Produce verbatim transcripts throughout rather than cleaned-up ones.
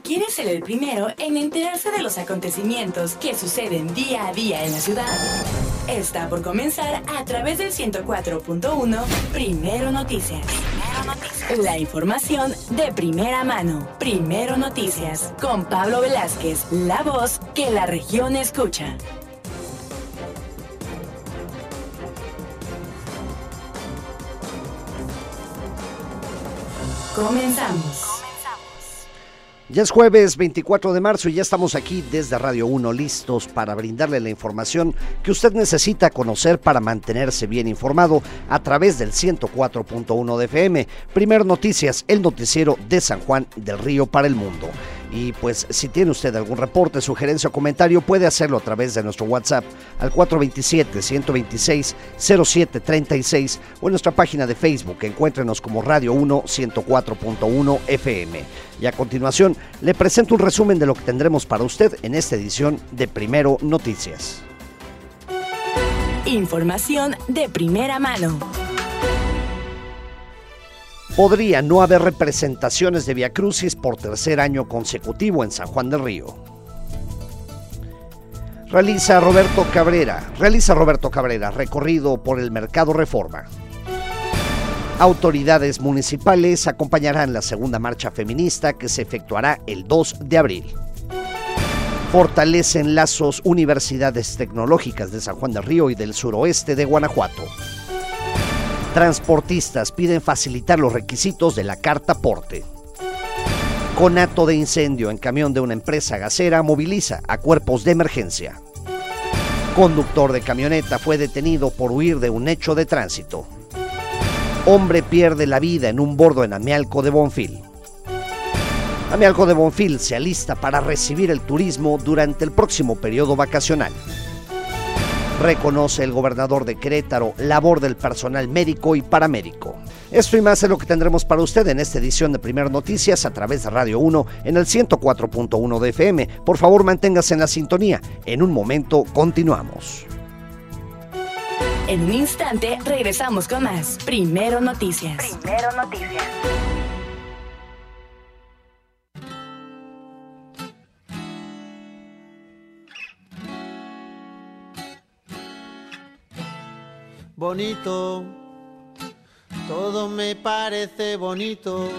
¿Quieres ser el primero en enterarse de los acontecimientos que suceden día a día en la ciudad? Está por comenzar a través del ciento cuatro punto uno Primero Noticias. Primero Noticias. La información de primera mano. Primero Noticias. Con Pablo Velázquez, la voz que la región escucha. Comenzamos. Ya es jueves veinticuatro de marzo y ya estamos aquí desde Radio uno listos para brindarle la información que usted necesita conocer para mantenerse bien informado a través del ciento cuatro punto uno de F M. Primero Noticias, el noticiero de San Juan del Río para el mundo. Y pues si tiene usted algún reporte, sugerencia o comentario, puede hacerlo a través de nuestro WhatsApp al cuatro dos siete, uno dos seis, cero siete tres seis o en nuestra página de Facebook. Encuéntrenos como Radio uno ciento cuatro punto uno F M. Y a continuación le presento un resumen de lo que tendremos para usted en esta edición de Primero Noticias. Información de primera mano. Podría no haber representaciones de Viacrucis por tercer año consecutivo en San Juan del Río. Realiza Roberto Cabrera, realiza Roberto Cabrera recorrido por el Mercado Reforma. Autoridades municipales acompañarán la segunda marcha feminista que se efectuará el dos de abril. Fortalecen lazos universidades tecnológicas de San Juan del Río y del suroeste de Guanajuato. Transportistas piden facilitar los requisitos de la carta porte. Conato de incendio en camión de una empresa gasera moviliza a cuerpos de emergencia. Conductor de camioneta fue detenido por huir de un hecho de tránsito. Hombre pierde la vida en un bordo en Amialco de Bonfil. Amialco de Bonfil se alista para recibir el turismo durante el próximo periodo vacacional. Reconoce el gobernador de Querétaro labor del personal médico y paramédico. Esto y más es lo que tendremos para usted en esta edición de Primero Noticias a través de Radio uno en el ciento cuatro punto uno de F M. Por favor, manténgase en la sintonía. En un momento continuamos. En un instante regresamos con más Primero Noticias. Primero Noticias. Bonito, todo me parece bonito.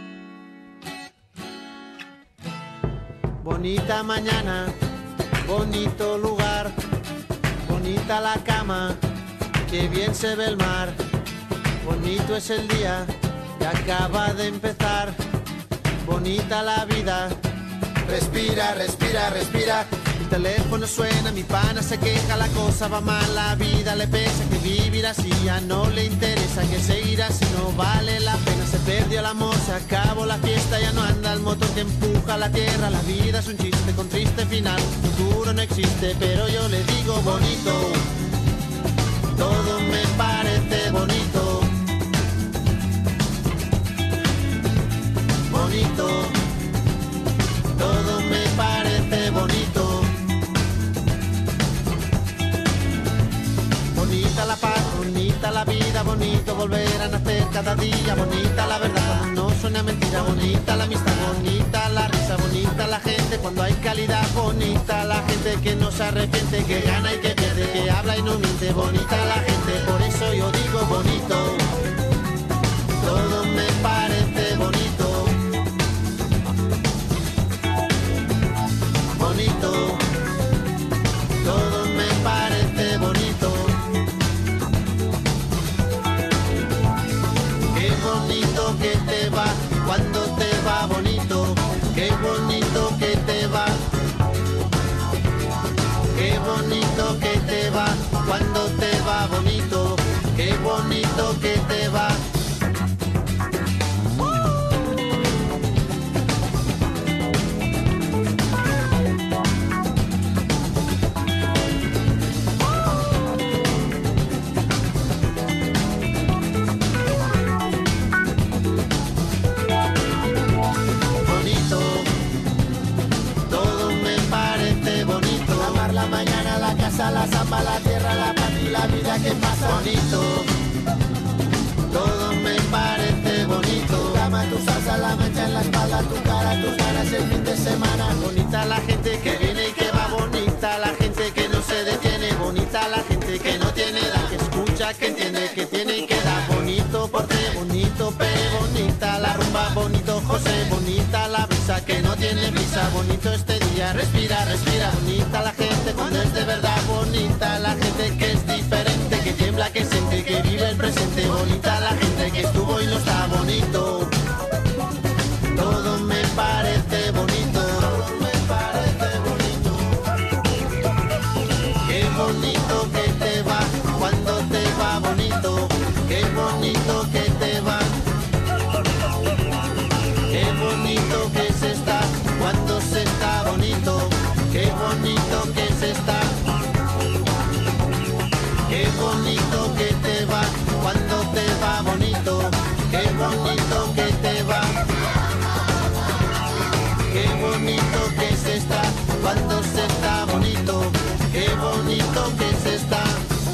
Bonita mañana, bonito lugar, bonita la cama, qué bien se ve el mar. Bonito es el día que acaba de empezar, bonita la vida. Respira, respira, respira. El teléfono suena, mi pana se queja, la cosa va mal, la vida le pesa, que vivir así ya no le interesa, que seguir así no vale la pena, se perdió el amor, se acabó la fiesta, ya no anda el motor que empuja la tierra, la vida es un chiste con triste final, futuro no existe, pero yo le digo bonito, todo me parece bonito, bonito, todo me parece bonito. Bonita la paz, bonita la vida, bonito volver a nacer cada día, bonita la verdad, no suena mentira, bonita la amistad, bonita la risa, bonita la gente cuando hay calidad, bonita la gente que no se arrepiente, que gana y que pierde, que habla y no miente, bonita la gente, por eso yo digo bonito, todo me parece bonito, bonito, todo me parece bonito. Bonito que te va, cuando te va bonito, qué bonito que te va, qué bonito que te va, cuando te va bonito, qué bonito que te va. La zamba, la tierra, la paz y la vida que pasa bonito, todo me parece bonito, tu cama, tu salsa, la mancha en la espalda, tu cara, tus ganas, el fin de semana. Bonita la gente que viene y que va, bonita la gente que no se detiene, bonita la gente que no tiene edad, que escucha, que entiende, que tiene y que da. Bonito porte, bonito pe, bonita la rumba, bonito José, bonita la brisa que no tiene brisa, bonito este día, respira, respira. Bonita la gente cuando es de verdad, bonita la gente que es diferente, que tiembla, que siente, que vive el presente, bonita la gente que estuvo y no está bonito. Todo me parece bonito, todo me parece bonito. Qué bonito que te va cuando te va bonito, qué bonito que te va. Qué bonito que se está cuando se está bonito, qué bonito que se está. Qué bonito que te va cuando te va bonito, qué bonito que te va. Qué bonito que se está cuando se está bonito, qué bonito que se está.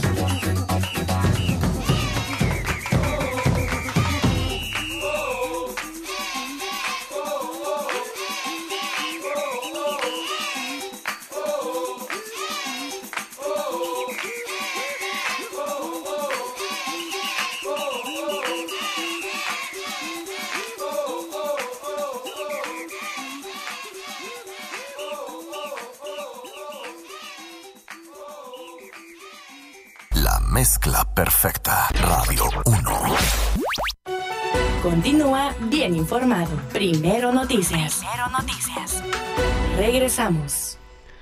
Mezcla perfecta. Radio uno. Continúa bien informado. Primero Noticias. Primero Noticias. Regresamos.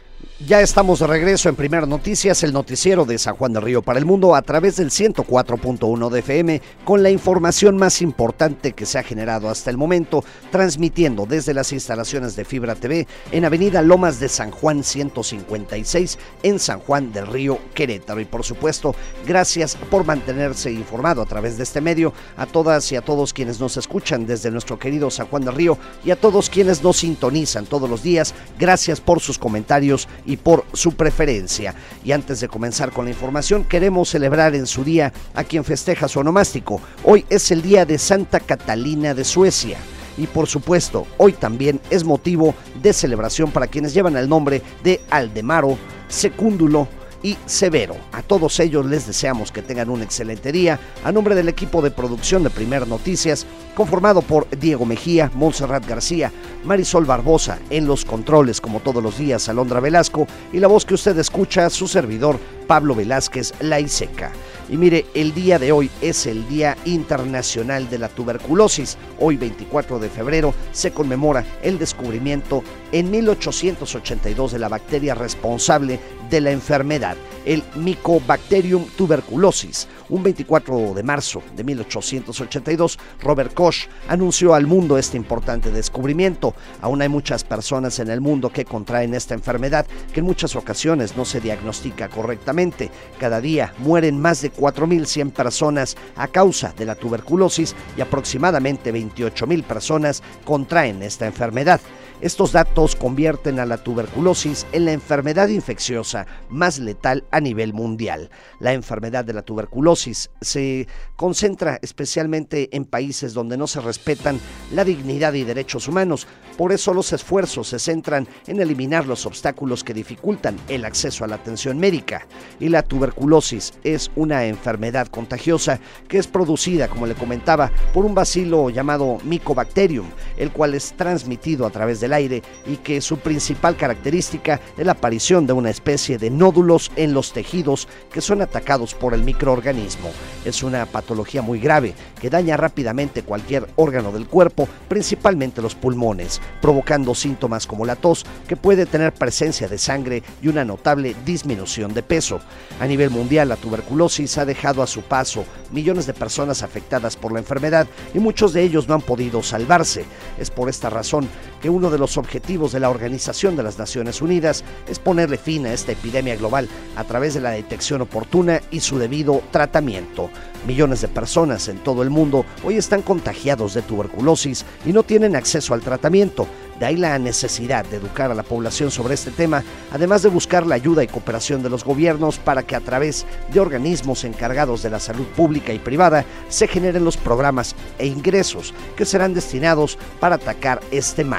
Ya estamos de regreso en Primero Noticias, el noticiero de San Juan del Río para el mundo a través del ciento cuatro punto uno de F M con la información más importante que se ha generado hasta el momento, transmitiendo desde las instalaciones de Fibra T V en Avenida Lomas de San Juan ciento cincuenta y seis en San Juan del Río, Querétaro. Y por supuesto, gracias por mantenerse informado a través de este medio, a todas y a todos quienes nos escuchan desde nuestro querido San Juan del Río y a todos quienes nos sintonizan todos los días. Gracias por sus comentarios y por su preferencia. Y antes de comenzar con la información, queremos celebrar en su día a quien festeja su onomástico. Hoy es el día de Santa Catalina de Suecia. Y por supuesto, hoy también es motivo de celebración para quienes llevan el nombre de Aldemaro, Secúndulo y Severo. A todos ellos les deseamos que tengan un excelente día. A nombre del equipo de producción de Primer Noticias, conformado por Diego Mejía, Montserrat García, Marisol Barbosa, en los controles como todos los días, Alondra Velasco, y la voz que usted escucha, su servidor, Pablo Velázquez Laiseca. Y mire, el día de hoy es el Día Internacional de la Tuberculosis. Hoy, veinticuatro de febrero, se conmemora el descubrimiento en mil ochocientos ochenta y dos de la bacteria responsable de la enfermedad, el Mycobacterium tuberculosis. Un veinticuatro de marzo de mil ochocientos ochenta y dos, Robert Koch anunció al mundo este importante descubrimiento. Aún hay muchas personas en el mundo que contraen esta enfermedad, que en muchas ocasiones no se diagnostica correctamente. Cada día mueren más de cuatro mil cien personas a causa de la tuberculosis y aproximadamente veintiocho mil personas contraen esta enfermedad. Estos datos convierten a la tuberculosis en la enfermedad infecciosa más letal a nivel mundial. La enfermedad de la tuberculosis se concentra especialmente en países donde no se respetan la dignidad y derechos humanos. Por eso los esfuerzos se centran en eliminar los obstáculos que dificultan el acceso a la atención médica. Y la tuberculosis es una enfermedad contagiosa que es producida, como le comentaba, por un bacilo llamado Mycobacterium, el cual es transmitido a través del aire y que su principal característica es la aparición de una especie de nódulos en los tejidos que son atacados por el microorganismo. Es una patología muy grave que daña rápidamente cualquier órgano del cuerpo, principalmente los pulmones, provocando síntomas como la tos, que puede tener presencia de sangre y una notable disminución de peso. A nivel mundial, la tuberculosis ha dejado a su paso millones de personas afectadas por la enfermedad y muchos de ellos no han podido salvarse. Es por esta razón que uno de los objetivos de la Organización de las Naciones Unidas es ponerle fin a esta epidemia global a través de la detección oportuna y su debido tratamiento. Millones de personas en todo el mundo hoy están contagiados de tuberculosis y no tienen acceso al tratamiento. De ahí la necesidad de educar a la población sobre este tema, además de buscar la ayuda y cooperación de los gobiernos para que a través de organismos encargados de la salud pública y privada se generen los programas e ingresos que serán destinados para atacar este mal.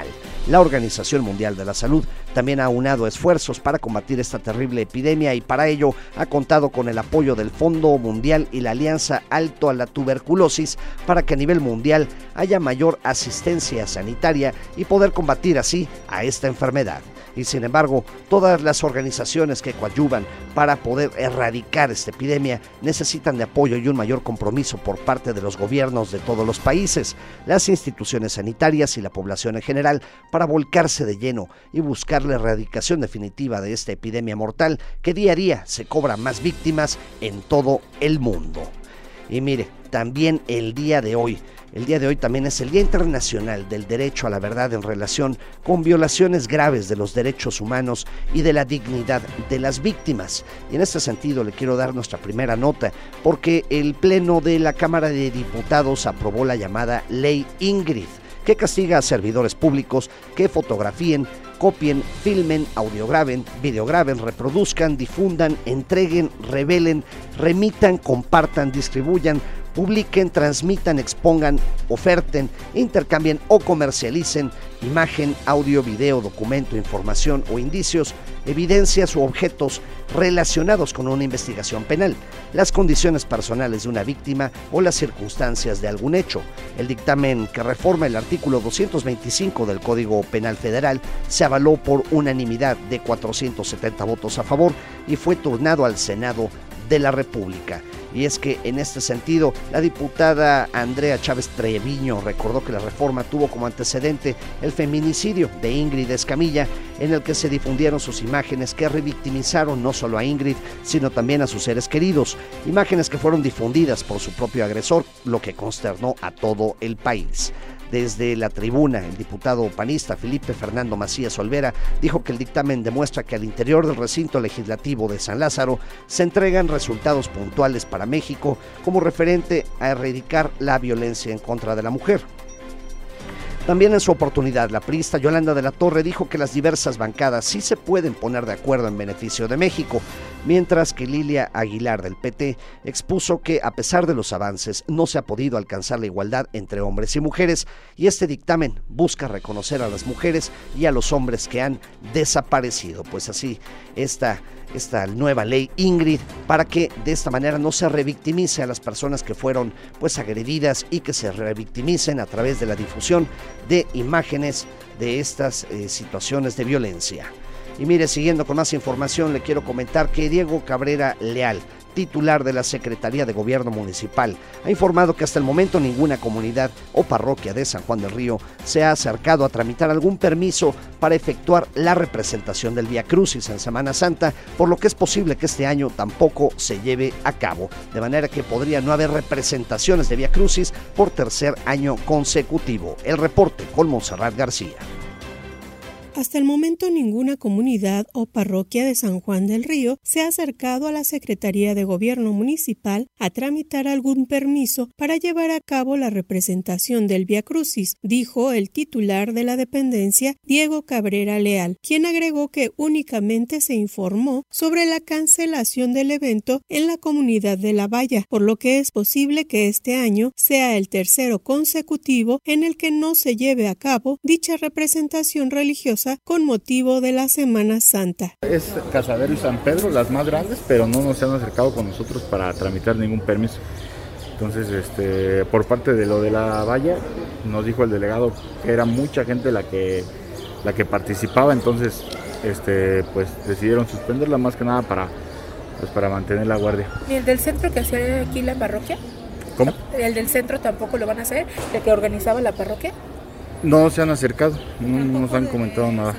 La Organización Mundial de la Salud también ha aunado esfuerzos para combatir esta terrible epidemia y para ello ha contado con el apoyo del Fondo Mundial y la Alianza Alto a la Tuberculosis para que a nivel mundial haya mayor asistencia sanitaria y poder combatir así a esta enfermedad. Y sin embargo, todas las organizaciones que coadyuvan para poder erradicar esta epidemia necesitan de apoyo y un mayor compromiso por parte de los gobiernos de todos los países, las instituciones sanitarias y la población en general para volcarse de lleno y buscar la erradicación definitiva de esta epidemia mortal que día a día se cobra más víctimas en todo el mundo. Y mire, también el día de hoy, el día de hoy también es el Día Internacional del Derecho a la Verdad en relación con violaciones graves de los derechos humanos y de la dignidad de las víctimas. Y en este sentido le quiero dar nuestra primera nota, porque el Pleno de la Cámara de Diputados aprobó la llamada Ley Ingrid, que castiga a servidores públicos que fotografíen, copien, filmen, audiograben, videograben, reproduzcan, difundan, entreguen, revelen, remitan, compartan, distribuyan, publiquen, transmitan, expongan, oferten, intercambien o comercialicen imagen, audio, video, documento, información o indicios, evidencias u objetos relacionados con una investigación penal, las condiciones personales de una víctima o las circunstancias de algún hecho. El dictamen que reforma el artículo doscientos veinticinco del Código Penal Federal se avaló por unanimidad de cuatrocientos setenta votos a favor y fue turnado al Senado de la República. Y es que en este sentido, la diputada Andrea Chávez Treviño recordó que la reforma tuvo como antecedente el feminicidio de Ingrid Escamilla, en el que se difundieron sus imágenes que revictimizaron no solo a Ingrid, sino también a sus seres queridos, imágenes que fueron difundidas por su propio agresor, lo que consternó a todo el país. Desde la tribuna, el diputado panista Felipe Fernando Macías Olvera dijo que el dictamen demuestra que al interior del recinto legislativo de San Lázaro se entregan resultados puntuales para México como referente a erradicar la violencia en contra de la mujer. También en su oportunidad, la priista Yolanda de la Torre dijo que las diversas bancadas sí se pueden poner de acuerdo en beneficio de México, mientras que Lilia Aguilar del P T expuso que a pesar de los avances no se ha podido alcanzar la igualdad entre hombres y mujeres, y este dictamen busca reconocer a las mujeres y a los hombres que han desaparecido. Pues así, esta esta nueva ley Ingrid, para que de esta manera no se revictimice a las personas que fueron pues agredidas y que se revictimicen a través de la difusión de imágenes de estas eh, situaciones de violencia. Y mire, siguiendo con más información, le quiero comentar que Diego Cabrera Leal, titular de la Secretaría de Gobierno Municipal, ha informado que hasta el momento ninguna comunidad o parroquia de San Juan del Río se ha acercado a tramitar algún permiso para efectuar la representación del Vía Crucis en Semana Santa, por lo que es posible que este año tampoco se lleve a cabo, de manera que podría no haber representaciones de Vía Crucis por tercer año consecutivo. El reporte con Montserrat García. Hasta el momento ninguna comunidad o parroquia de San Juan del Río se ha acercado a la Secretaría de Gobierno Municipal a tramitar algún permiso para llevar a cabo la representación del Vía Crucis, dijo el titular de la dependencia, Diego Cabrera Leal, quien agregó que únicamente se informó sobre la cancelación del evento en la comunidad de La Valla, por lo que es posible que este año sea el tercero consecutivo en el que no se lleve a cabo dicha representación religiosa con motivo de la Semana Santa. Es Casadero y San Pedro las más grandes, pero no nos han acercado con nosotros para tramitar ningún permiso. Entonces, este, por parte de lo de La Valla, nos dijo el delegado que era mucha gente la que, la que participaba, entonces este, pues decidieron suspenderla más que nada para, pues, para mantener la guardia. ¿Y el del centro que hacía aquí la parroquia? ¿Cómo? ¿El del centro tampoco lo van a hacer? ¿El que organizaba la parroquia? No se han acercado, no, no nos han comentado nada.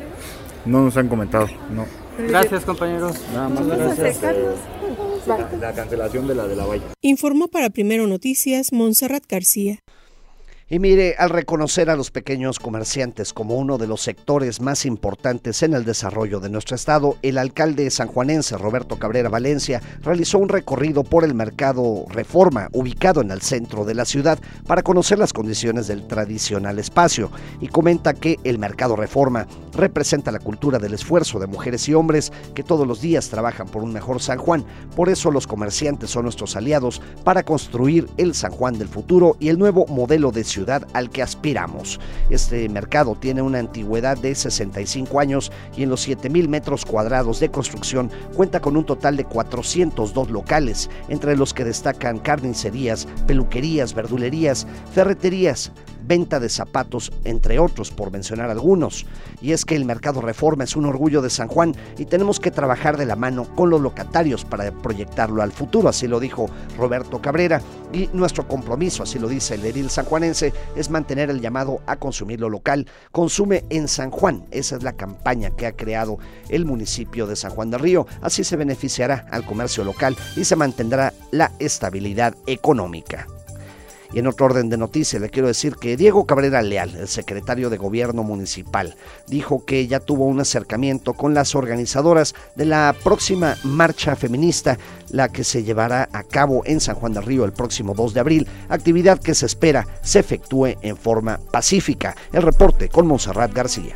No nos han comentado, no. Gracias, compañeros. Nada más gracias. Eh, la, la cancelación de la de La Valla. Informó para Primero Noticias Montserrat García. Y mire, al reconocer a los pequeños comerciantes como uno de los sectores más importantes en el desarrollo de nuestro estado, el alcalde sanjuanense Roberto Cabrera Valencia realizó un recorrido por el mercado Reforma, ubicado en el centro de la ciudad, para conocer las condiciones del tradicional espacio, y comenta que el mercado Reforma representa la cultura del esfuerzo de mujeres y hombres que todos los días trabajan por un mejor San Juan. Por eso los comerciantes son nuestros aliados para construir el San Juan del futuro y el nuevo modelo de ciudad al que aspiramos. Este mercado tiene una antigüedad de sesenta y cinco años y en los siete mil metros cuadrados de construcción cuenta con un total de cuatrocientos dos locales, entre los que destacan carnicerías, peluquerías, verdulerías, ferreterías, venta de zapatos, entre otros, por mencionar algunos. Y es que el Mercado Reforma es un orgullo de San Juan y tenemos que trabajar de la mano con los locatarios para proyectarlo al futuro, así lo dijo Roberto Cabrera, y nuestro compromiso, así lo dice el edil sanjuanense, es mantener el llamado a consumir lo local. Consume en San Juan, esa es la campaña que ha creado el municipio de San Juan del Río, así se beneficiará al comercio local y se mantendrá la estabilidad económica. Y en otro orden de noticias, le quiero decir que Diego Cabrera Leal, el secretario de Gobierno Municipal, dijo que ya tuvo un acercamiento con las organizadoras de la próxima marcha feminista, la que se llevará a cabo en San Juan del Río el próximo dos de abril, actividad que se espera se efectúe en forma pacífica. El reporte con Montserrat García.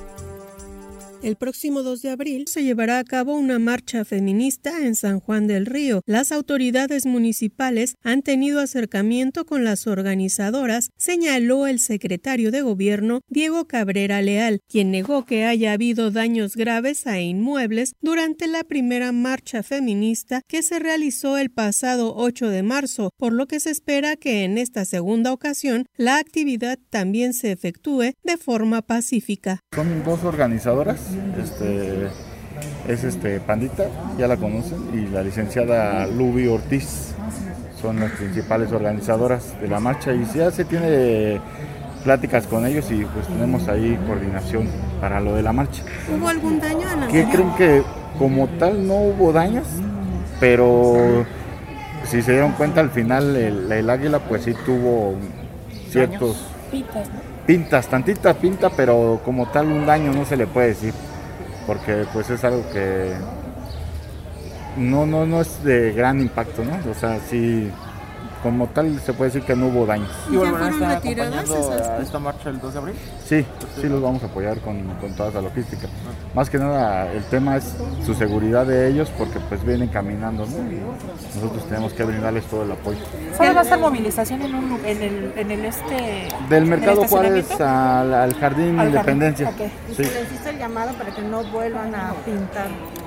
El próximo dos de abril se llevará a cabo una marcha feminista en San Juan del Río. Las autoridades municipales han tenido acercamiento con las organizadoras, señaló el secretario de Gobierno Diego Cabrera Leal, quien negó que haya habido daños graves a inmuebles durante la primera marcha feminista que se realizó el pasado ocho de marzo, por lo que se espera que en esta segunda ocasión la actividad también se efectúe de forma pacífica. Son dos organizadoras. Este, es este Pandita, ya la conocen, y la licenciada Luby Ortiz, son las principales organizadoras de la marcha y ya se tiene pláticas con ellos y pues tenemos ahí coordinación para lo de la marcha. ¿Hubo algún daño en la ¿Qué creen? Que como tal no hubo daños, pero si se dieron cuenta al final el, el águila pues sí tuvo ciertos Pintas, ¿no? Pintas, tantita pinta, pero como tal un daño no se le puede decir, porque pues es algo que no, no, no es de gran impacto, ¿no? O sea, sí, como tal se puede decir que no hubo daños. ¿Y volverán a estar acompañando a esta marcha el dos de abril? Sí, sí los vamos a apoyar con, con toda esa logística. Más que nada el tema es su seguridad de ellos, porque pues vienen caminando, ¿no? Y nosotros tenemos que brindarles todo el apoyo. ¿Solo va a ser movilización en, un, en, el, en el este del Mercado Juárez al, al Jardín al Independencia? Okay. Sí. ¿Le hiciste el llamado para que no vuelvan a pintar?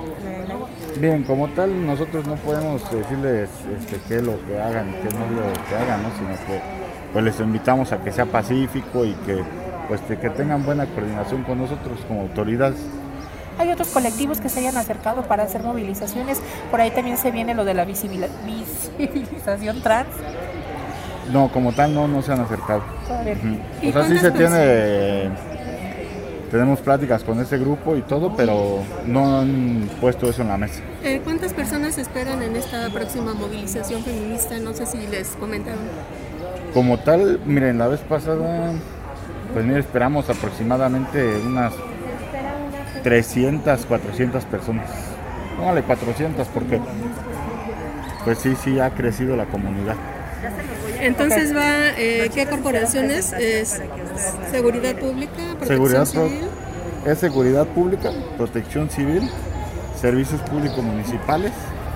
Bien, como tal nosotros no podemos decirles este, qué es lo que hagan y qué no es lo que hagan, ¿no? Sino que pues les invitamos a que sea pacífico y que pues de que tengan buena coordinación con nosotros como autoridades. Hay otros colectivos que se hayan acercado para hacer movilizaciones, por ahí también se viene lo de la visibilización trans. No, como tal no, no se han acercado. Uh-huh. O sea, sí se tiene... Tenemos pláticas con ese grupo y todo, pero no han puesto eso en la mesa. Eh, ¿Cuántas personas esperan en esta próxima movilización feminista? No sé si les comentaron. Como tal, miren, la vez pasada, pues mira, esperamos aproximadamente unas trescientas, cuatrocientas personas. Póngale cuatrocientas porque, pues sí, sí ha crecido la comunidad. Entonces va, eh, ¿qué corporaciones? ¿Es seguridad pública, protección seguridad civil? Pro, es seguridad pública, protección civil, servicios públicos municipales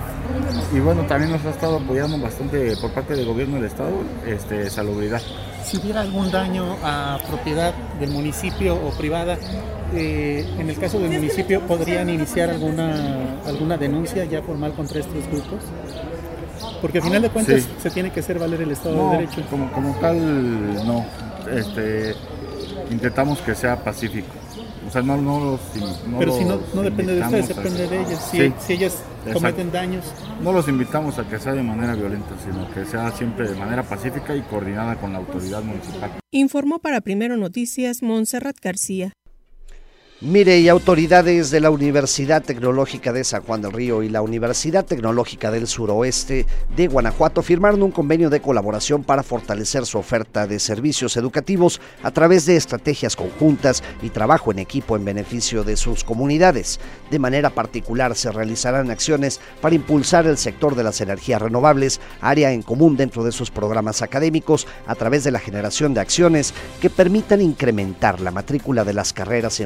y bueno, también nos ha estado apoyando bastante por parte del gobierno del estado, este, salubridad. Si hubiera algún daño a propiedad del municipio o privada, eh, en el caso del municipio, ¿podrían iniciar alguna, alguna denuncia ya formal contra estos grupos? Porque al final de cuentas sí. Se tiene que hacer valer el Estado no, de Derecho. Como, como tal, no. Este, intentamos que sea pacífico. O sea, no, no los no Pero si no, no depende de ustedes, a... depende de ellos. Si, sí, si ellas cometen exacto. daños. No los invitamos a que sea de manera violenta, sino que sea siempre de manera pacífica y coordinada con la autoridad municipal. Informó para Primero Noticias Montserrat García. Mire, y autoridades de la Universidad Tecnológica de San Juan del Río y la Universidad Tecnológica del Suroeste de Guanajuato firmaron un convenio de colaboración para fortalecer su oferta de servicios educativos a través de estrategias conjuntas y trabajo en equipo en beneficio de sus comunidades. De manera particular, se realizarán acciones para impulsar el sector de las energías renovables, área en común dentro de sus programas académicos, a través de la generación de acciones que permitan incrementar la matrícula de las carreras enfocadas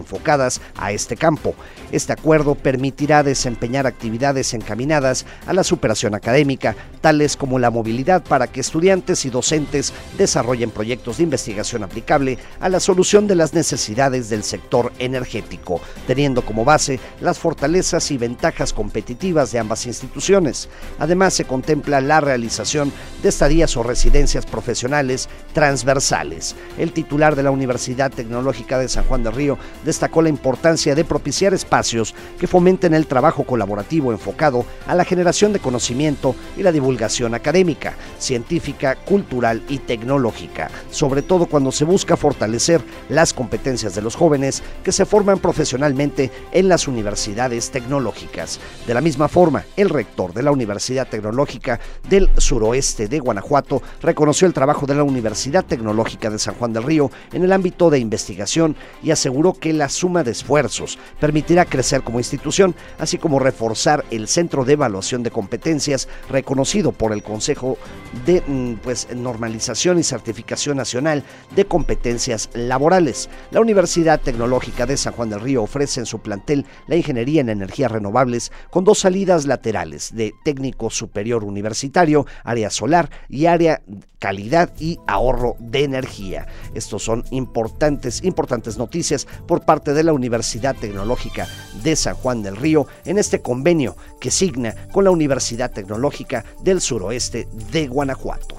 vinculadas a este campo. Este acuerdo permitirá desempeñar actividades encaminadas a la superación académica, tales como la movilidad para que estudiantes y docentes desarrollen proyectos de investigación aplicable a la solución de las necesidades del sector energético, teniendo como base las fortalezas y ventajas competitivas de ambas instituciones. Además, se contempla la realización de estadías o residencias profesionales transversales. El titular de la Universidad Tecnológica de San Juan del Río destacó la importancia de propiciar espacios que fomenten el trabajo colaborativo enfocado a la generación de conocimiento y la divulgación académica, científica, cultural y tecnológica, sobre todo cuando se busca fortalecer las competencias de los jóvenes que se forman profesionalmente en las universidades tecnológicas. De la misma forma, el rector de la Universidad Tecnológica del Suroeste de Guanajuato reconoció el trabajo de la Universidad Tecnológica de San Juan del Río en el ámbito de investigación y aseguró que la suma de esfuerzos permitirá crecer como institución, así como reforzar el Centro de Evaluación de Competencias reconocido por el Consejo de pues, Normalización y Certificación Nacional de Competencias Laborales. La Universidad Tecnológica de San Juan del Río ofrece en su plantel la ingeniería en energías renovables con dos salidas laterales de técnico superior universitario, área solar y área calidad y ahorro de energía. Estos son importantes, importantes noticias por parte de la Universidad Tecnológica de San Juan del Río en este convenio que signa con la Universidad Tecnológica del Suroeste de Guanajuato.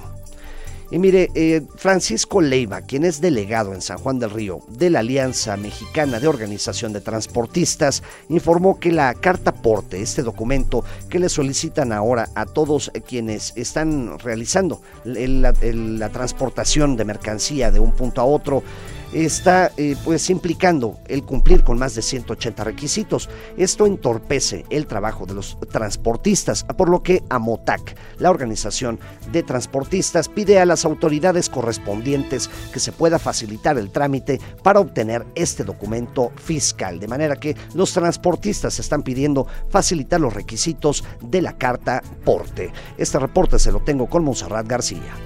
Y mire, eh, Francisco Leiva, quien es delegado en San Juan del Río de la Alianza Mexicana de Organización de Transportistas, informó que la carta aporte, este documento que le solicitan ahora a todos quienes están realizando el, el, la transportación de mercancía de un punto a otro, está eh, pues implicando el cumplir con más de ciento ochenta requisitos. Esto entorpece el trabajo de los transportistas, por lo que AMOTAC, la organización de transportistas, pide a las autoridades correspondientes que se pueda facilitar el trámite para obtener este documento fiscal, de manera que los transportistas están pidiendo facilitar los requisitos de la carta porte. Este reporte se lo tengo con Montserrat García.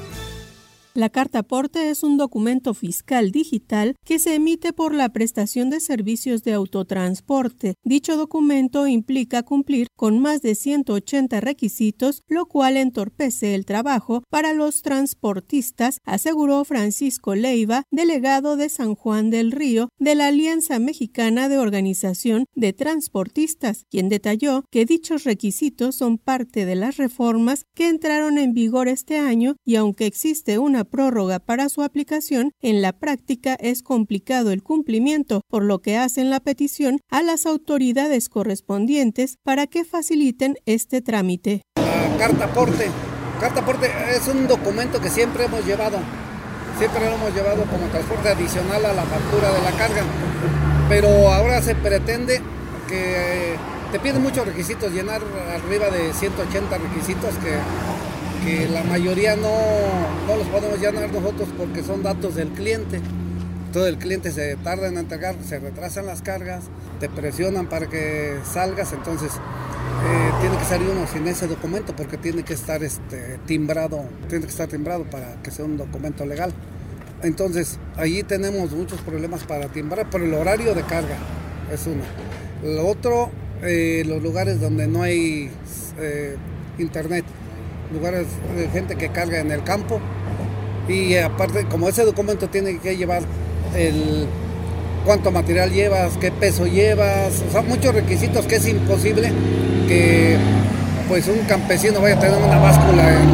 La carta aporte es un documento fiscal digital que se emite por la prestación de servicios de autotransporte. Dicho documento implica cumplir con más de ciento ochenta requisitos, lo cual entorpece el trabajo para los transportistas, aseguró Francisco Leiva, delegado de San Juan del Río de la Alianza Mexicana de Organización de Transportistas, quien detalló que dichos requisitos son parte de las reformas que entraron en vigor este año y aunque existe una prórroga para su aplicación, en la práctica es complicado el cumplimiento, por lo que hacen la petición a las autoridades correspondientes para que faciliten este trámite. La carta aporte, carta aporte es un documento que siempre hemos llevado, siempre lo hemos llevado como transporte adicional a la factura de la carga, pero ahora se pretende que te piden muchos requisitos, llenar arriba de ciento ochenta requisitos que que la mayoría no, no los podemos llenar nosotros porque son datos del cliente. Todo el cliente se tarda en entregar, se retrasan las cargas, te presionan para que salgas, entonces eh, tiene que salir uno sin ese documento porque tiene que estar este, timbrado, tiene que estar timbrado para que sea un documento legal. Entonces allí tenemos muchos problemas para timbrar por el horario de carga, es uno. Lo otro, eh, los lugares donde no hay eh, internet, lugares de gente que carga en el campo y aparte como ese documento tiene que llevar el cuánto material llevas, qué peso llevas, o sea, muchos requisitos que es imposible que pues un campesino vaya a tener una báscula en,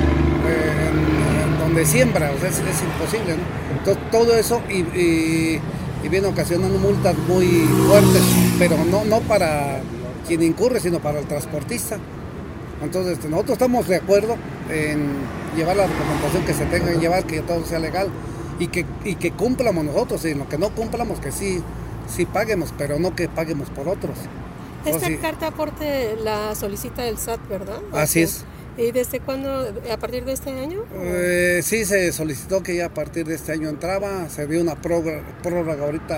en, en donde siembra, o sea, es, es imposible, ¿no? Entonces, todo eso y, y, y viene ocasionando multas muy fuertes, pero no, no para quien incurre, sino para el transportista. Entonces nosotros estamos de acuerdo en llevar la documentación que se tenga que llevar, que todo sea legal y que, y que cumplamos nosotros, y en lo que no cumplamos que sí, sí paguemos, pero no que paguemos por otros. Esta sí. carta aporte la solicita el S A T, ¿verdad? Así es. ¿Y desde cuándo? ¿A partir de este año? Eh, sí, se solicitó que ya a partir de este año entraba, se dio una prórroga, prórroga ahorita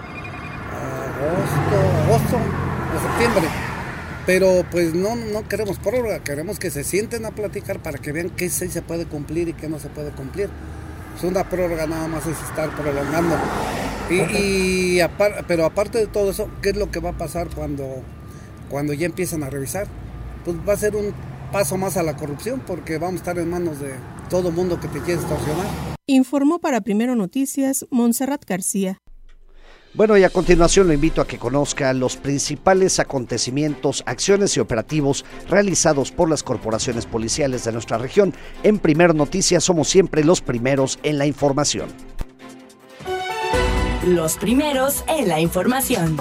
agosto, agosto o septiembre. Pero pues no, no queremos prórroga, queremos que se sienten a platicar para que vean qué sí se puede cumplir y qué no se puede cumplir. Es una prórroga, nada más es estar prolongando. Y, y apar, pero aparte de todo eso, ¿qué es lo que va a pasar cuando, cuando ya empiezan a revisar? Pues va a ser un paso más a la corrupción, porque vamos a estar en manos de todo mundo que te quiere extorsionar. Informó para Primero Noticias Montserrat García. Bueno, y a continuación lo invito a que conozca los principales acontecimientos, acciones y operativos realizados por las corporaciones policiales de nuestra región. En Primero Noticias somos siempre los primeros en la información. Los primeros en la información.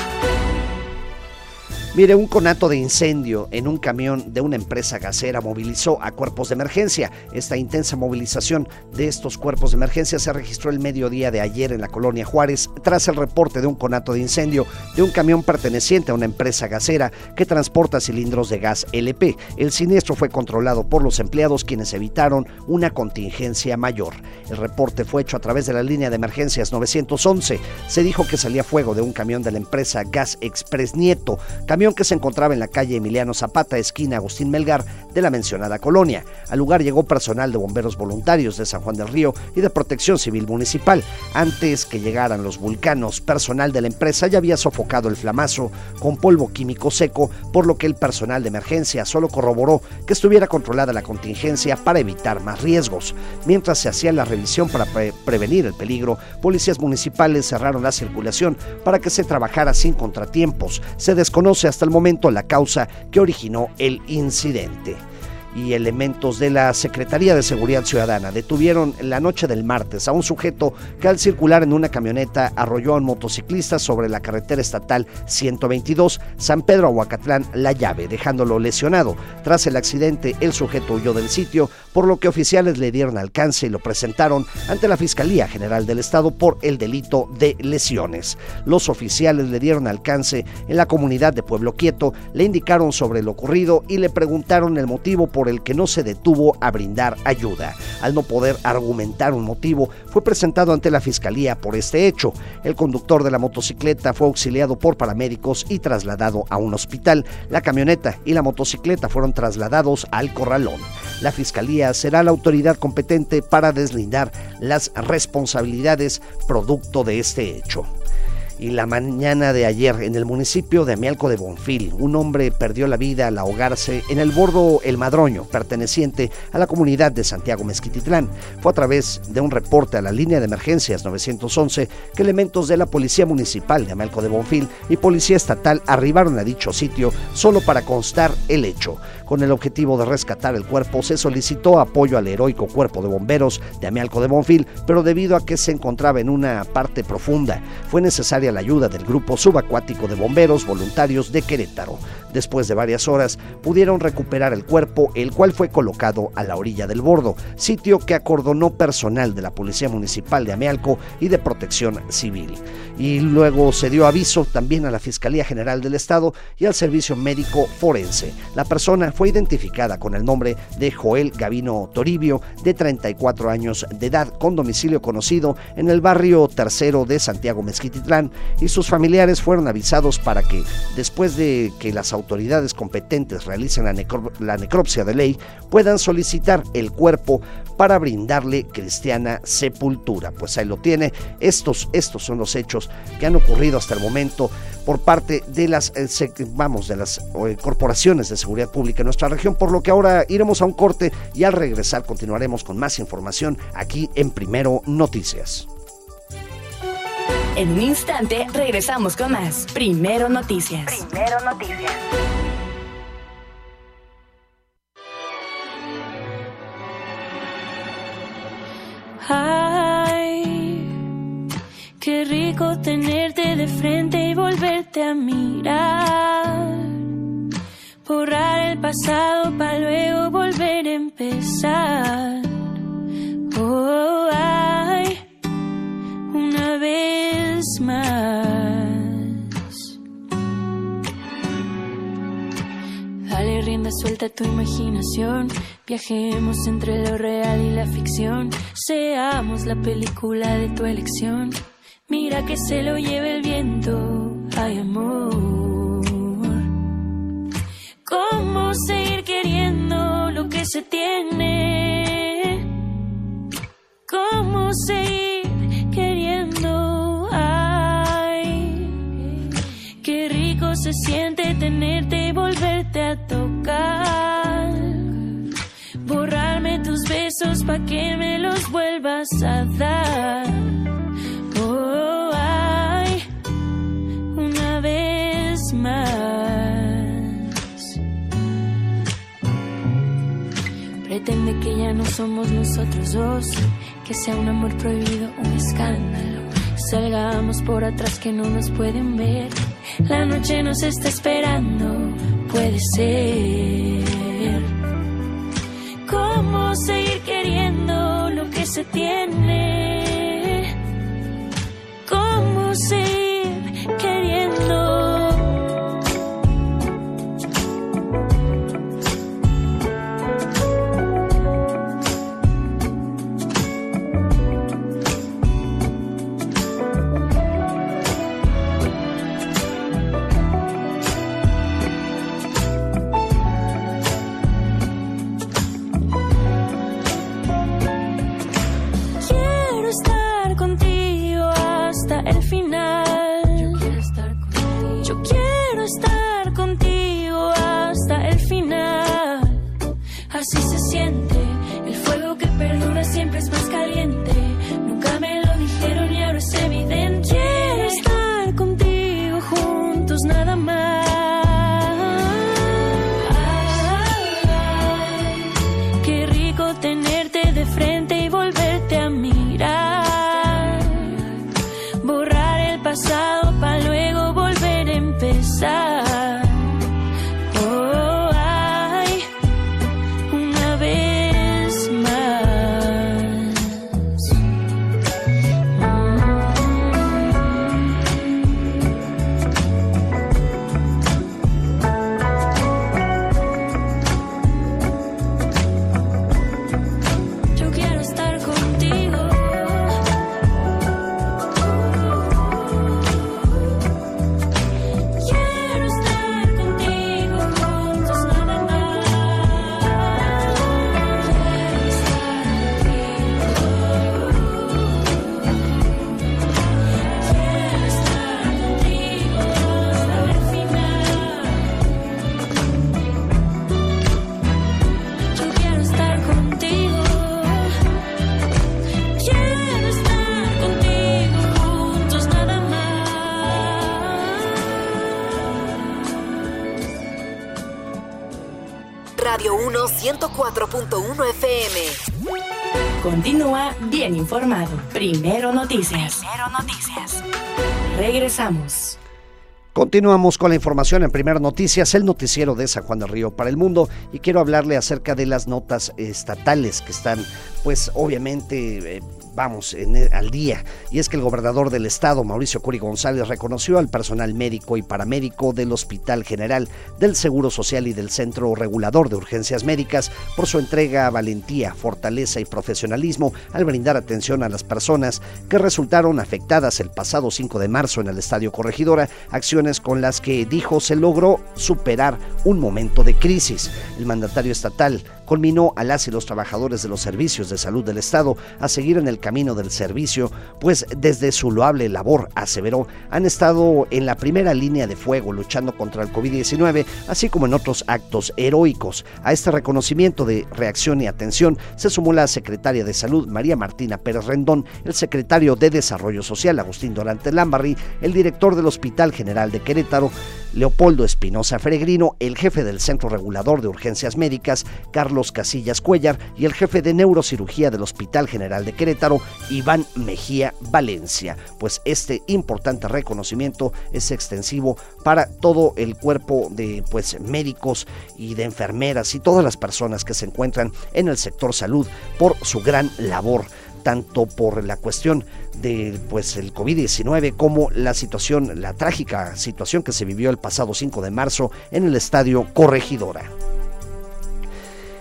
Mire, un conato de incendio en un camión de una empresa gasera movilizó a cuerpos de emergencia. Esta intensa movilización de estos cuerpos de emergencia se registró el mediodía de ayer en la colonia Juárez, tras el reporte de un conato de incendio de un camión perteneciente a una empresa gasera que transporta cilindros de gas L P. El siniestro fue controlado por los empleados, quienes evitaron una contingencia mayor. El reporte fue hecho a través de la línea de emergencias nueve once. Se dijo que salía fuego de un camión de la empresa Gas Express Nieto, camión que se encontraba en la calle Emiliano Zapata, esquina Agustín Melgar, de la mencionada colonia. Al lugar llegó personal de bomberos voluntarios de San Juan del Río y de Protección Civil Municipal. Antes que llegaran los vulcanos, personal de la empresa ya había sofocado el flamazo con polvo químico seco, por lo que el personal de emergencia solo corroboró que estuviera controlada la contingencia para evitar más riesgos. Mientras se hacía la revisión para pre- prevenir el peligro, policías municipales cerraron la circulación para que se trabajara sin contratiempos. Se desconoce hasta el momento la causa que originó el incidente. Y elementos de la Secretaría de Seguridad Ciudadana detuvieron la noche del martes a un sujeto que, al circular en una camioneta, arrolló a un motociclista sobre la carretera estatal ciento veintidós San Pedro Ahuacatlán La Llave, dejándolo lesionado. Tras el accidente, el sujeto huyó del sitio, por lo que oficiales le dieron alcance y lo presentaron ante la Fiscalía General del Estado por el delito de lesiones. Los oficiales le dieron alcance en la comunidad de Pueblo Quieto, le indicaron sobre lo ocurrido y le preguntaron el motivo por el que no se detuvo a brindar ayuda. Al no poder argumentar un motivo, fue presentado ante la Fiscalía por este hecho. El conductor de la motocicleta fue auxiliado por paramédicos y trasladado a un hospital. La camioneta y la motocicleta fueron trasladados al corralón. La Fiscalía será la autoridad competente para deslindar las responsabilidades producto de este hecho. Y la mañana de ayer, en el municipio de Amialco de Bonfil, un hombre perdió la vida al ahogarse en el bordo El Madroño, perteneciente a la comunidad de Santiago Mezquititlán. Fue a través de un reporte a la línea de emergencias nueve once que elementos de la Policía Municipal de Amialco de Bonfil y Policía Estatal arribaron a dicho sitio solo para constar el hecho. Con el objetivo de rescatar el cuerpo, se solicitó apoyo al heroico Cuerpo de Bomberos de Amialco de Bonfil, pero debido a que se encontraba en una parte profunda, fue necesaria la ayuda del Grupo Subacuático de Bomberos Voluntarios de Querétaro. Después de varias horas, pudieron recuperar el cuerpo, el cual fue colocado a la orilla del bordo, sitio que acordonó personal de la Policía Municipal de Amialco y de Protección Civil. Y luego se dio aviso también a la Fiscalía General del Estado y al Servicio Médico Forense. La persona fue identificada con el nombre de Joel Gavino Toribio, de treinta y cuatro años de edad, con domicilio conocido en el barrio Tercero de Santiago Mezquititlán, y sus familiares fueron avisados para que, después de que las autoridades competentes realicen la, necro- la necropsia de ley, puedan solicitar el cuerpo para brindarle cristiana sepultura. Pues ahí lo tiene. Estos, estos son los hechos que han ocurrido hasta el momento por parte de las, eh, se, vamos, de las eh, corporaciones de seguridad pública en nuestra región, por lo que ahora iremos a un corte y al regresar continuaremos con más información aquí en Primero Noticias. En un instante regresamos con más Primero Noticias. Primero Noticias. Ay, qué rico tenerte de frente y volverte a mirar. Borrar el pasado para luego volver a empezar. Oh, ay, una vez más. Dale rienda suelta a tu imaginación. Viajemos entre lo real y la ficción. Seamos la película de tu elección. Mira que se lo lleve el viento. Ay, amor. ¿Cómo seguir queriendo lo que se tiene? cómo seguir queriendo. Ay, qué rico se siente tenerte y volverte a tocar. Borrarme tus besos pa' que me los vuelvas a dar. Oh, ay, una vez más. Pretende que ya no somos nosotros dos, que sea un amor prohibido, un escándalo. Salgamos por atrás que no nos pueden ver. La noche nos está esperando, puede ser. ¿Cómo seguir queriendo lo que se tiene? ¿Cómo seguir queriendo? El final. Yo quiero estar contigo hasta el final. Así se siente el fuego que perdura, siempre es más caliente. Nunca me lo dijeron y ahora es evidente. Quiero estar contigo juntos nada más. Ay, qué rico tenerte de frente y volverte a mirar. Pasado para luego volver a empezar. Oh, ay, una vez más. Yo quiero estar contigo. Radio uno ciento cuatro punto uno F M. Continúa bien informado. Primero Noticias. Primero Noticias. Regresamos. Continuamos con la información en Primero Noticias, el noticiero de San Juan del Río para el mundo, y quiero hablarle acerca de las notas estatales que están, pues obviamente, eh, vamos, en el, al día. Y es que el gobernador del estado, Mauricio Curi González, reconoció al personal médico y paramédico del Hospital General, del Seguro Social y del Centro Regulador de Urgencias Médicas por su entrega, valentía, fortaleza y profesionalismo al brindar atención a las personas que resultaron afectadas el pasado cinco de marzo en el Estadio Corregidora, acciones con las que, dijo, se logró superar un momento de crisis. El mandatario estatal conminó a las y los trabajadores de los servicios de salud del estado a seguir en el camino del servicio, pues desde su loable labor, aseveró, han estado en la primera línea de fuego luchando contra el COVID diecinueve, así como en otros actos heroicos. A este reconocimiento de reacción y atención se sumó la secretaria de Salud, María Martina Pérez Rendón, el secretario de Desarrollo Social, Agustín Dorante Lambarri, el director del Hospital General de Querétaro, Leopoldo Espinosa Peregrino, el jefe del Centro Regulador de Urgencias Médicas, Carlos Casillas Cuellar, y el jefe de Neurocirugía del Hospital General de Querétaro, Iván Mejía Valencia. Pues este importante reconocimiento es extensivo para todo el cuerpo de pues médicos y de enfermeras y todas las personas que se encuentran en el sector salud por su gran labor, tanto por la cuestión de pues el COVID diecinueve como la situación, la trágica situación que se vivió el pasado cinco de marzo en el Estadio Corregidora.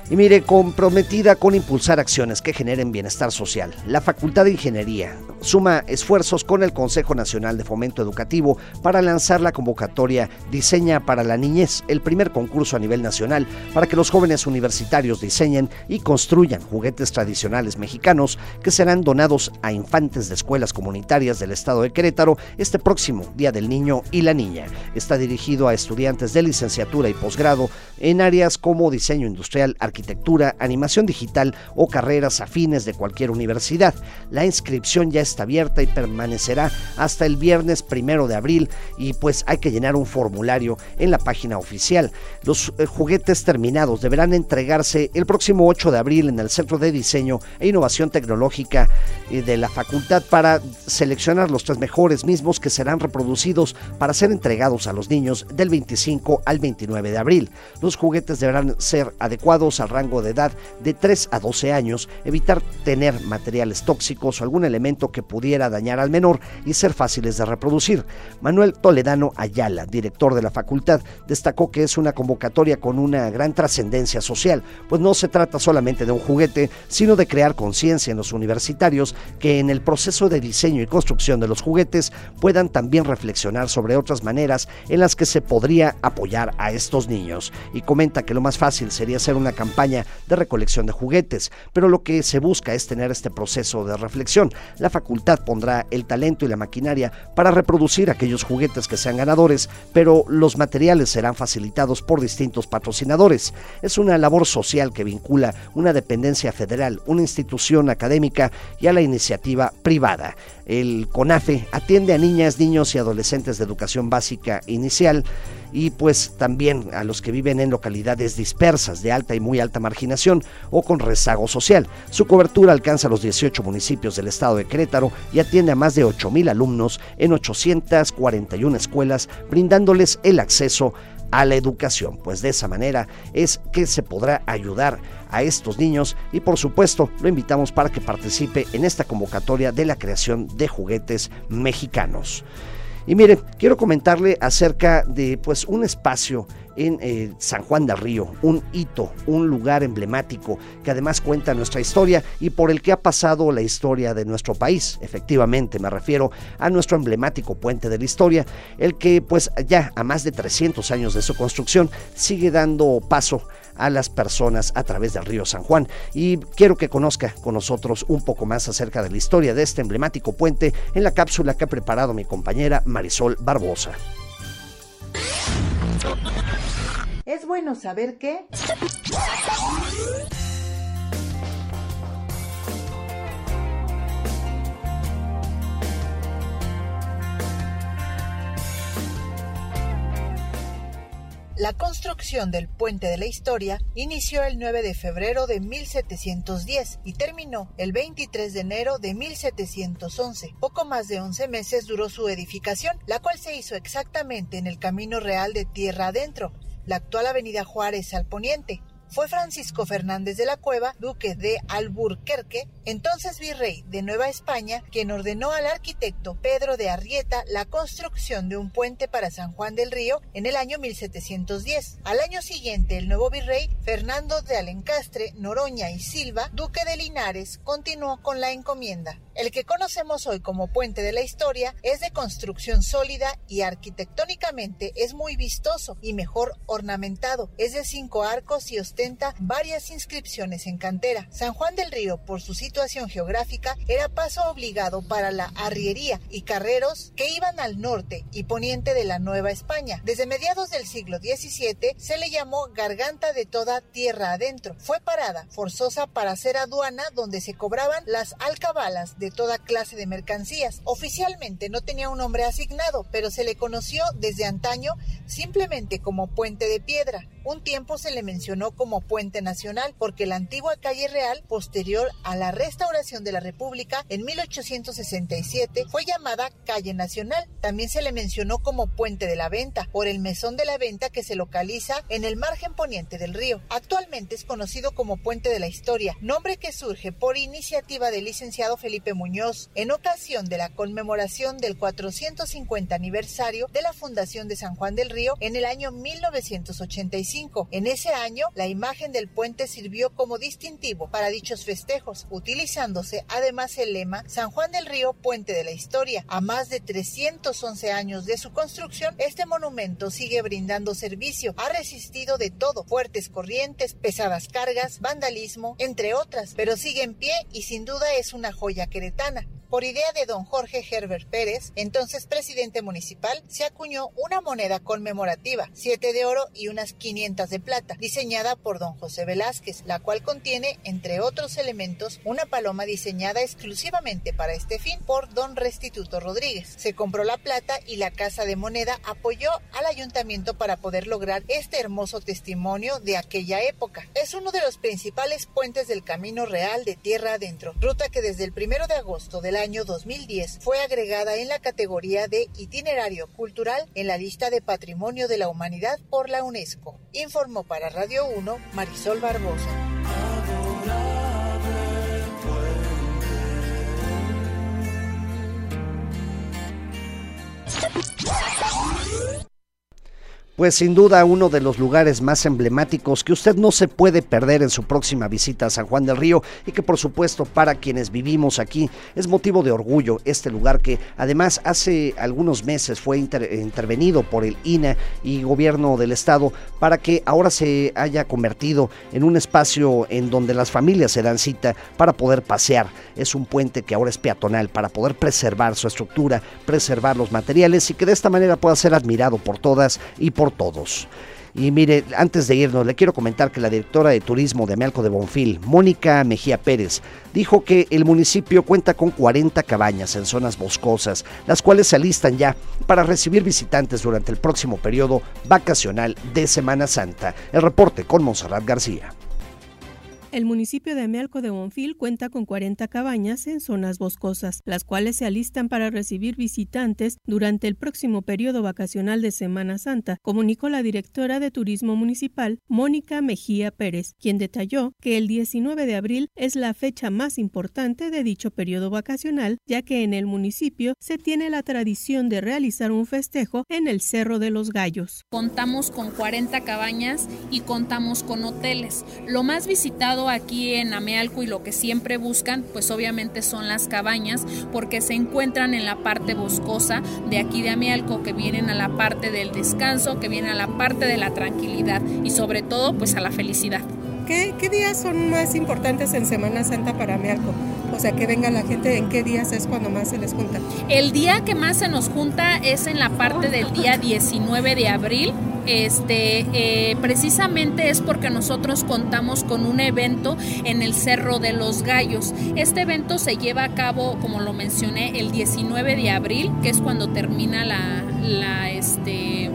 Y mire, comprometida con impulsar acciones que generen bienestar social, la Facultad de Ingeniería suma esfuerzos con el Consejo Nacional de Fomento Educativo para lanzar la convocatoria Diseña para la Niñez, el primer concurso a nivel nacional para que los jóvenes universitarios diseñen y construyan juguetes tradicionales mexicanos que serán donados a infantes de escuelas comunitarias del estado de Querétaro este próximo Día del Niño y la Niña. Está dirigido a estudiantes de licenciatura y posgrado en áreas como diseño industrial, arquitectura, animación digital o carreras afines de cualquier universidad. La inscripción ya está abierta y permanecerá hasta el viernes primero de abril y pues hay que llenar un formulario en la página oficial. Los eh, juguetes terminados deberán entregarse el próximo ocho de abril en el Centro de Diseño e Innovación Tecnológica eh, de la facultad para seleccionar los tres mejores mismos que serán reproducidos para ser entregados a los niños del veinticinco al veintinueve de abril. Los juguetes deberán ser adecuados al rango de edad de tres a doce años, evitar tener materiales tóxicos o algún elemento que pudiera dañar al menor y ser fáciles de reproducir. Manuel Toledano Ayala, director de la facultad, destacó que es una convocatoria con una gran trascendencia social, pues no se trata solamente de un juguete, sino de crear conciencia en los universitarios que en el proceso de diseño y construcción de los juguetes puedan también reflexionar sobre otras maneras en las que se podría apoyar a estos niños. Y comenta que lo más fácil sería hacer una campaña de recolección de juguetes, pero lo que se busca es tener este proceso de reflexión. La facultad pondrá el talento y la maquinaria para reproducir aquellos juguetes que sean ganadores, pero los materiales serán facilitados por distintos patrocinadores. Es una labor social que vincula una dependencia federal, una institución académica y a la iniciativa privada. El CONAFE atiende a niñas, niños y adolescentes de educación básica inicial y pues también a los que viven en localidades dispersas de alta y muy alta marginación o con rezago social. Su cobertura alcanza los dieciocho municipios del estado de Querétaro y atiende a más de ocho mil alumnos en ochocientas cuarenta y una escuelas, brindándoles el acceso a la educación, pues de esa manera es que se podrá ayudar a estos niños y por supuesto lo invitamos para que participe en esta convocatoria de la creación de juguetes mexicanos. Y mire, quiero comentarle acerca de pues un espacio en eh, San Juan del Río, un hito, un lugar emblemático que además cuenta nuestra historia y por el que ha pasado la historia de nuestro país. Efectivamente, me refiero a nuestro emblemático Puente de la Historia, el que pues ya a más de trescientos años de su construcción sigue dando paso a las personas a través del río San Juan, y quiero que conozca con nosotros un poco más acerca de la historia de este emblemático puente en la cápsula que ha preparado mi compañera Marisol Barbosa. Es bueno saber que... La construcción del Puente de la Historia inició el nueve de febrero de mil setecientos diez y terminó el veintitrés de enero de mil setecientos once. Poco más de once meses duró su edificación, la cual se hizo exactamente en el Camino Real de Tierra Adentro, la actual Avenida Juárez al poniente. Fue Francisco Fernández de la Cueva, duque de Alburquerque, entonces virrey de Nueva España, quien ordenó al arquitecto Pedro de Arrieta la construcción de un puente para San Juan del Río en el año mil setecientos diez. Al año siguiente, el nuevo virrey Fernando de Alencastre, Noroña y Silva, duque de Linares, continuó con la encomienda. El que conocemos hoy como Puente de la Historia es de construcción sólida y arquitectónicamente es muy vistoso y mejor ornamentado. Es de cinco arcos y ostenta varias inscripciones en cantera. San Juan del Río, por su situación geográfica, era paso obligado para la arriería y carreros que iban al norte y poniente de la Nueva España. Desde mediados del siglo diecisiete se le llamó Garganta de toda Tierra Adentro. Fue parada forzosa para hacer aduana donde se cobraban las alcabalas de toda clase de mercancías. Oficialmente no tenía un nombre asignado, pero se le conoció desde antaño simplemente como Puente de Piedra. Un tiempo se le mencionó como Puente Nacional porque la antigua calle real, posterior a la restauración de la República en mil ochocientos sesenta y siete, fue llamada Calle Nacional. También se le mencionó como Puente de la Venta por el mesón de la Venta que se localiza en el margen poniente del río. Actualmente es conocido como Puente de la Historia, nombre que surge por iniciativa del licenciado Felipe Muñoz en ocasión de la conmemoración del cuatrocientos cincuenta aniversario de la fundación de San Juan del Río en el año mil novecientos ochenta y siete. veinticinco. En ese año, la imagen del puente sirvió como distintivo para dichos festejos, utilizándose además el lema San Juan del Río, Puente de la Historia. A más de trescientos once años de su construcción, este monumento sigue brindando servicio. Ha resistido de todo, fuertes corrientes, pesadas cargas, vandalismo, entre otras, pero sigue en pie y sin duda es una joya queretana. Por idea de don Jorge Herbert Pérez, entonces presidente municipal, se acuñó una moneda conmemorativa, siete de oro y unas quinientas de plata, diseñada por don José Velázquez, la cual contiene, entre otros elementos, una paloma diseñada exclusivamente para este fin por don Restituto Rodríguez. Se compró la plata y la Casa de Moneda apoyó al ayuntamiento para poder lograr este hermoso testimonio de aquella época. Es uno de los principales puentes del Camino Real de Tierra Adentro, ruta que desde el primero de agosto del año dos mil diez fue agregada en la categoría de itinerario cultural en la lista de Patrimonio de la Humanidad por la UNESCO. Informó para Radio uno Marisol Barbosa. Pues sin duda uno de los lugares más emblemáticos que usted no se puede perder en su próxima visita a San Juan del Río y que por supuesto para quienes vivimos aquí es motivo de orgullo este lugar que además hace algunos meses fue inter- intervenido por el I N A y gobierno del estado para que ahora se haya convertido en un espacio en donde las familias se dan cita para poder pasear. Es un puente que ahora es peatonal para poder preservar su estructura, preservar los materiales y que de esta manera pueda ser admirado por todas y por todos. Y mire, antes de irnos, le quiero comentar que la directora de turismo de Amealco de Bonfil, Mónica Mejía Pérez, dijo que el municipio cuenta con cuarenta cabañas en zonas boscosas, las cuales se alistan ya para recibir visitantes durante el próximo periodo vacacional de Semana Santa. El reporte con Monserrat García. El municipio de Amealco de Bonfil cuenta con cuarenta cabañas en zonas boscosas, las cuales se alistan para recibir visitantes durante el próximo periodo vacacional de Semana Santa, comunicó la directora de Turismo Municipal, Mónica Mejía Pérez, quien detalló que el diecinueve de abril es la fecha más importante de dicho periodo vacacional, ya que en el municipio se tiene la tradición de realizar un festejo en el Cerro de los Gallos. Contamos con cuarenta cabañas y contamos con hoteles. Lo más visitado aquí en Amealco y lo que siempre buscan, pues obviamente son las cabañas, porque se encuentran en la parte boscosa de aquí de Amealco, que vienen a la parte del descanso, que vienen a la parte de la tranquilidad y sobre todo pues a la felicidad. ¿Qué, qué días son más importantes en Semana Santa para Amealco? O sea, que venga la gente, ¿en qué días es cuando más se les junta? El día que más se nos junta es en la parte del día diecinueve de abril. Este, eh, precisamente es porque nosotros contamos con un evento en el Cerro de los Gallos. Este evento se lleva a cabo, como lo mencioné, el diecinueve de abril, que es cuando termina la, la este,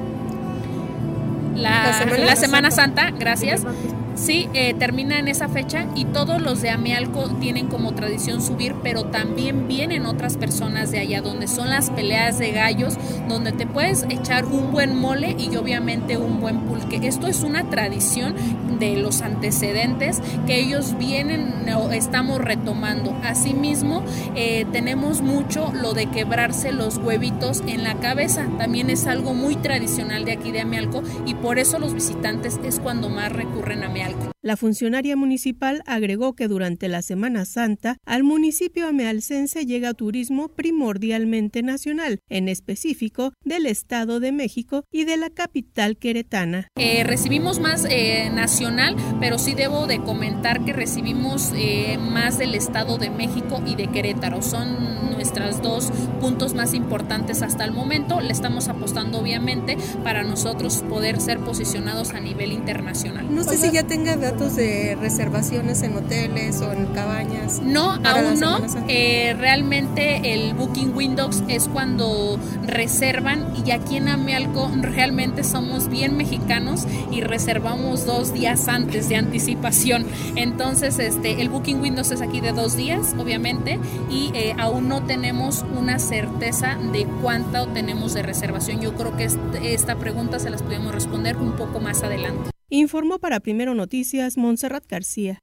la, la Semana, la Semana Santa. Santa, gracias. Sí, eh, termina en esa fecha y todos los de Amealco tienen como tradición subir, pero también vienen otras personas de allá, donde son las peleas de gallos, donde te puedes echar un buen mole y obviamente un buen pulque. Esto es una tradición de los antecedentes que ellos vienen o estamos retomando. Asimismo, eh, tenemos mucho lo de quebrarse los huevitos en la cabeza. También es algo muy tradicional de aquí de Amealco y por eso los visitantes es cuando más recurren a Amealco. La funcionaria municipal agregó que durante la Semana Santa al municipio amealcense llega turismo primordialmente nacional, en específico del Estado de México y de la capital queretana. Eh, recibimos más eh, nacional, pero sí debo de comentar que recibimos eh, más del Estado de México y de Querétaro. Son nuestros dos puntos más importantes hasta el momento. Le estamos apostando obviamente para nosotros poder ser posicionados a nivel internacional. No sé si ya tenga datos de reservaciones en hoteles o en cabañas. No, aún no. Eh, realmente el Booking Windows es cuando reservan y aquí en Amealco realmente somos bien mexicanos y reservamos dos días antes de anticipación. Entonces este, el Booking Windows es aquí de dos días, obviamente, y eh, aún no tenemos una certeza de cuánto tenemos de reservación. Yo creo que este, esta pregunta se las podemos responder un poco más adelante. Informó para Primero Noticias Monserrat García.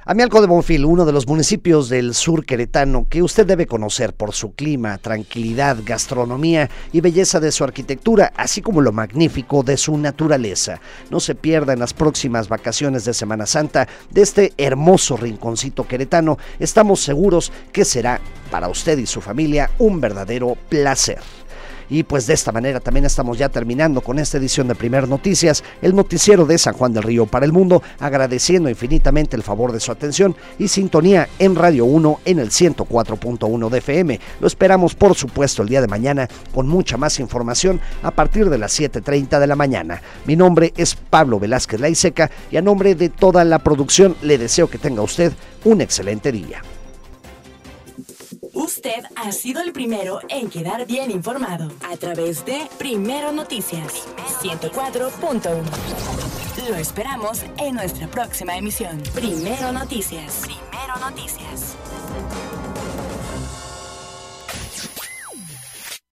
Amialco de Bonfil, uno de los municipios del sur queretano que usted debe conocer por su clima, tranquilidad, gastronomía y belleza de su arquitectura, así como lo magnífico de su naturaleza. No se pierda en las próximas vacaciones de Semana Santa de este hermoso rinconcito queretano. Estamos seguros que será para usted y su familia un verdadero placer. Y pues de esta manera también estamos ya terminando con esta edición de Primer Noticias, el noticiero de San Juan del Río para el mundo, agradeciendo infinitamente el favor de su atención y sintonía en Radio uno en el ciento cuatro punto uno de F M. Lo esperamos por supuesto el día de mañana con mucha más información a partir de las siete treinta de la mañana. Mi nombre es Pablo Velázquez Laiseca y a nombre de toda la producción le deseo que tenga usted un excelente día. Usted ha sido el primero en quedar bien informado a través de Primero Noticias ciento cuatro punto uno. Lo esperamos en nuestra próxima emisión. Primero Noticias. Primero Noticias.